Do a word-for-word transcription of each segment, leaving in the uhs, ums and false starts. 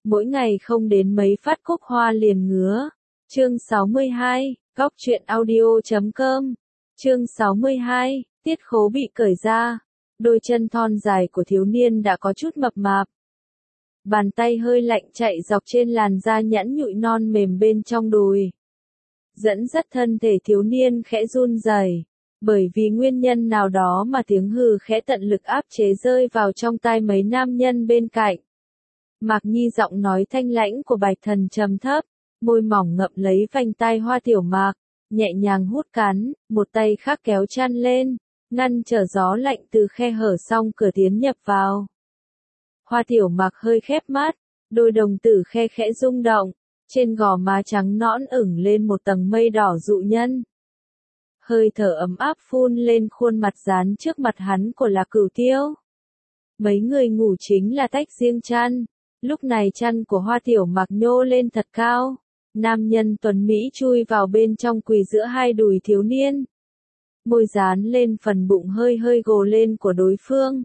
mỗi ngày không đến mấy phát cúc hoa liền ngứa. Chương sáu mươi hai, góc truyện audio chấm com. Chương sáu mươi hai, tiết khố bị cởi ra. Đôi chân thon dài của thiếu niên đã có chút mập mạp. Bàn tay hơi lạnh chạy dọc trên làn da nhẵn nhụi non mềm bên trong đùi. Dẫn dắt thân thể thiếu niên khẽ run rẩy, bởi vì nguyên nhân nào đó mà tiếng hừ khẽ tận lực áp chế rơi vào trong tai mấy nam nhân bên cạnh. Mạc Nhi giọng nói thanh lãnh của Bạch Thần trầm thấp, môi mỏng ngậm lấy vành tai Hoa Tiểu Mạc, nhẹ nhàng hút cắn, một tay khác kéo chăn lên, ngăn trở gió lạnh từ khe hở song cửa tiến nhập vào. Hoa Tiểu Mạc hơi khép mắt, đôi đồng tử khe khẽ rung động, trên gò má trắng nõn ửng lên một tầng mây đỏ dụ nhân. Hơi thở ấm áp phun lên khuôn mặt dán trước mặt hắn của là Cửu Tiêu. Mấy người ngủ chính là tách riêng chăn, lúc này chăn của Hoa Tiểu Mạc nhô lên thật cao, nam nhân tuấn Mỹ chui vào bên trong quỳ giữa hai đùi thiếu niên. Môi dán lên phần bụng hơi hơi gồ lên của đối phương.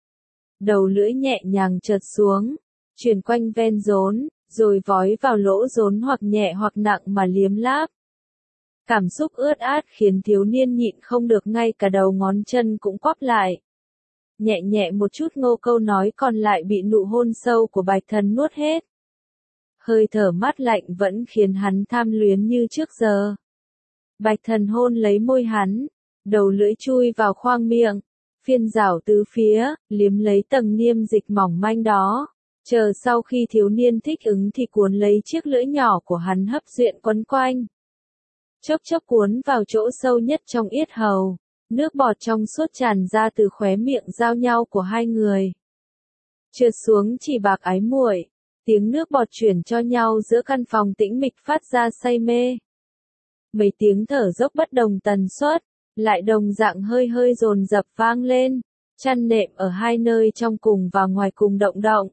Đầu lưỡi nhẹ nhàng trượt xuống, chuyển quanh ven rốn, rồi vói vào lỗ rốn hoặc nhẹ hoặc nặng mà liếm láp. Cảm xúc ướt át khiến thiếu niên nhịn không được ngay cả đầu ngón chân cũng quắp lại. Nhẹ nhẹ một chút ngô câu nói còn lại bị nụ hôn sâu của Bạch Thần nuốt hết. Hơi thở mát lạnh vẫn khiến hắn tham luyến như trước giờ. Bạch Thần hôn lấy môi hắn, đầu lưỡi chui vào khoang miệng, phiên rảo tứ phía, liếm lấy tầng niêm dịch mỏng manh đó. Chờ sau khi thiếu niên thích ứng thì cuốn lấy chiếc lưỡi nhỏ của hắn hấp duyện quấn quanh. Chốc chốc cuốn vào chỗ sâu nhất trong yết hầu, nước bọt trong suốt tràn ra từ khóe miệng giao nhau của hai người. Trượt xuống chỉ bạc ái muội, tiếng nước bọt chuyển cho nhau giữa căn phòng tĩnh mịch phát ra say mê. Mấy tiếng thở dốc bất đồng tần suất, lại đồng dạng hơi hơi dồn dập vang lên, chăn nệm ở hai nơi trong cùng và ngoài cùng động động.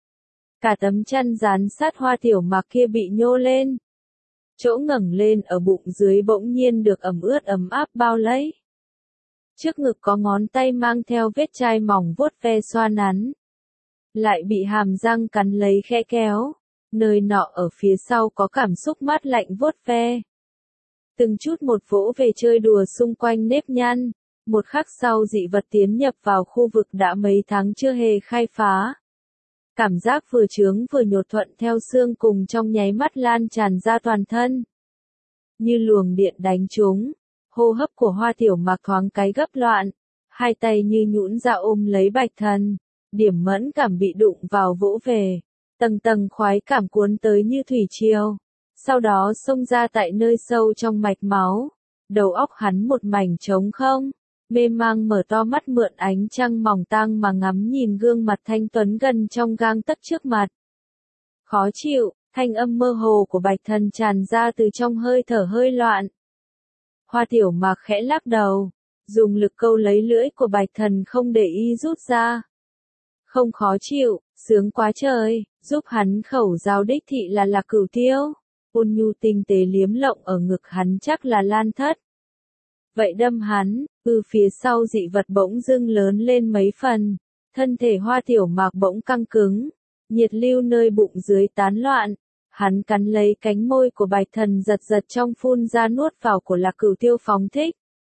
Cả tấm chăn dán sát Hoa Tiểu Mạc kia bị nhô lên. Chỗ ngẩng lên ở bụng dưới bỗng nhiên được ẩm ướt ấm áp bao lấy. Trước ngực có ngón tay mang theo vết chai mỏng vuốt ve xoa nắn. Lại bị hàm răng cắn lấy khẽ kéo. Nơi nọ ở phía sau có cảm xúc mát lạnh vuốt ve. Từng chút một vỗ về chơi đùa xung quanh nếp nhăn. Một khắc sau dị vật tiến nhập vào khu vực đã mấy tháng chưa hề khai phá. Cảm giác vừa chướng vừa nhột thuận theo xương cùng trong nháy mắt lan tràn ra toàn thân. Như luồng điện đánh trúng, hô hấp của Hoa Tiểu Mạc thoáng cái gấp loạn, hai tay như nhũn ra ôm lấy Bạch Thần, điểm mẫn cảm bị đụng vào vỗ về, tầng tầng khoái cảm cuốn tới như thủy triều, sau đó xông ra tại nơi sâu trong mạch máu, đầu óc hắn một mảnh trống không. Mê mang mở to mắt mượn ánh trăng mỏng tang mà ngắm nhìn gương mặt thanh tuấn gần trong gang tấc trước mặt. Khó chịu, thanh âm mơ hồ của Bạch Thần tràn ra từ trong hơi thở hơi loạn. Hoa Tiểu Mạc khẽ lắc đầu, dùng lực câu lấy lưỡi của Bạch Thần không để y rút ra. Không khó chịu, sướng quá trời, giúp hắn khẩu giao đích thị là là Cửu Tiêu. Ôn nhu tinh tế liếm lộng ở ngực hắn chắc là Lan Thất. Vậy đâm hắn, ư phía sau dị vật bỗng dưng lớn lên mấy phần, thân thể Hoa Tiểu Mạc bỗng căng cứng, nhiệt lưu nơi bụng dưới tán loạn, hắn cắn lấy cánh môi của Bạch Thần giật giật trong phun ra nuốt vào của Lạc Cửu Tiêu phóng thích.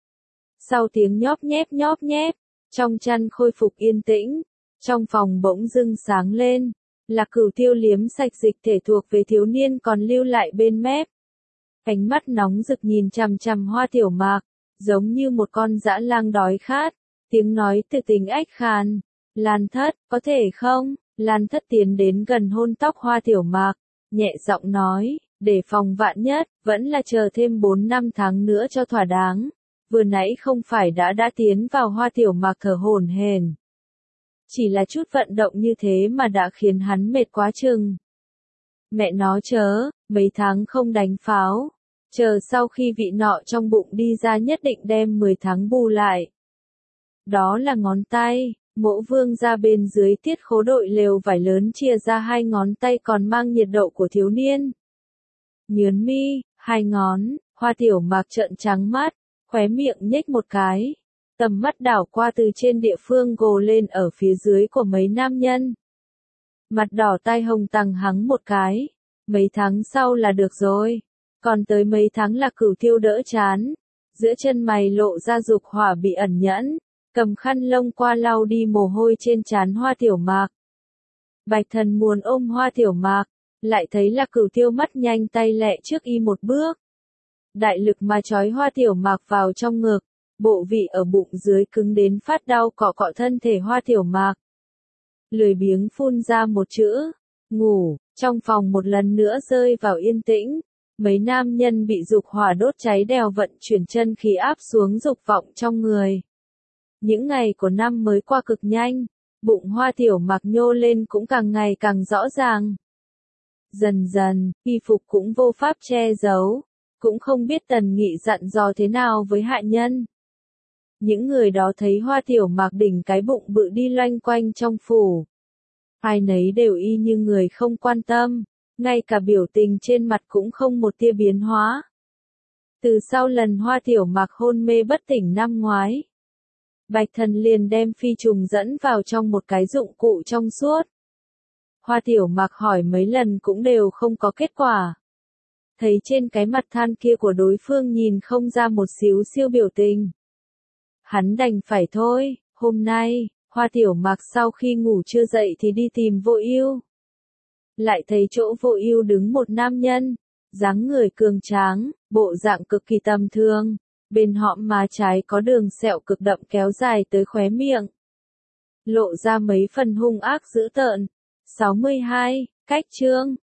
Sau tiếng nhóp nhép nhóp nhép, trong chăn khôi phục yên tĩnh, trong phòng bỗng dưng sáng lên, Lạc Cửu Tiêu liếm sạch dịch thể thuộc về thiếu niên còn lưu lại bên mép. Ánh mắt nóng rực nhìn chằm chằm Hoa Tiểu Mạc, giống như một con dã lang đói khát, tiếng nói từ tình ách khàn. Lan Thất, có thể không? Lan Thất tiến đến gần hôn tóc Hoa Tiểu Mạc, nhẹ giọng nói, để phòng vạn nhất, vẫn là chờ thêm bốn năm tháng nữa cho thỏa đáng. Vừa nãy không phải đã đã tiến vào Hoa Tiểu Mạc thở hổn hển. Chỉ là chút vận động như thế mà đã khiến hắn mệt quá chừng. Mẹ nó chớ, mấy tháng không đánh pháo. Chờ sau khi vị nọ trong bụng đi ra nhất định đem mười tháng bù lại. Đó là ngón tay, Mỗ Vương ra bên dưới tiết khố đội lều vải lớn chia ra hai ngón tay còn mang nhiệt độ của thiếu niên. Nhướn mi, hai ngón, Hoa Tiểu Mạc trợn trắng mắt, khóe miệng nhếch một cái. Tầm mắt đảo qua từ trên địa phương gồ lên ở phía dưới của mấy nam nhân. Mặt đỏ tai hồng tằng hắng một cái. Mấy tháng sau là được rồi. Còn tới mấy tháng là Cửu Tiêu đỡ chán. Giữa chân mày lộ ra dục hỏa bị ẩn nhẫn. Cầm khăn lông qua lau đi mồ hôi trên trán Hoa Tiểu Mạc. Bạch Thần muốn ôm Hoa Tiểu Mạc. Lại thấy là Cửu Tiêu mắt nhanh tay lẹ trước y một bước. Đại lực mà trói Hoa Tiểu Mạc vào trong ngực. Bộ vị ở bụng dưới cứng đến phát đau cọ cọ thân thể Hoa Tiểu Mạc. Lười biếng phun ra một chữ. Ngủ. Trong phòng một lần nữa rơi vào yên tĩnh. Mấy nam nhân bị dục hỏa đốt cháy đèo vận chuyển chân khí áp xuống dục vọng trong người. Những ngày của năm mới qua cực nhanh. Bụng Hoa Tiểu Mạc nhô lên cũng càng ngày càng rõ ràng. Dần dần, y phục cũng vô pháp che giấu. Cũng không biết Tần Nghị dặn dò thế nào với hạ nhân. Những người đó thấy Hoa Tiểu Mạc đỉnh cái bụng bự đi loanh quanh trong phủ. Ai nấy đều y như người không quan tâm. Ngay cả biểu tình trên mặt cũng không một tia biến hóa. Từ sau lần Hoa Tiểu Mạc hôn mê bất tỉnh năm ngoái. Bạch Thần liền đem phi trùng dẫn vào trong một cái dụng cụ trong suốt. Hoa Tiểu Mạc hỏi mấy lần cũng đều không có kết quả. Thấy trên cái mặt than kia của đối phương nhìn không ra một xíu siêu biểu tình. Hắn đành phải thôi, hôm nay, Hoa Tiểu Mạc sau khi ngủ chưa dậy thì đi tìm Vô Ưu. Lại thấy chỗ Vô Ưu đứng một nam nhân, dáng người cường tráng, bộ dạng cực kỳ tầm thường, bên hõm má trái có đường sẹo cực đậm kéo dài tới khóe miệng. Lộ ra mấy phần hung ác dữ tợn. sáu mươi hai, cách chương.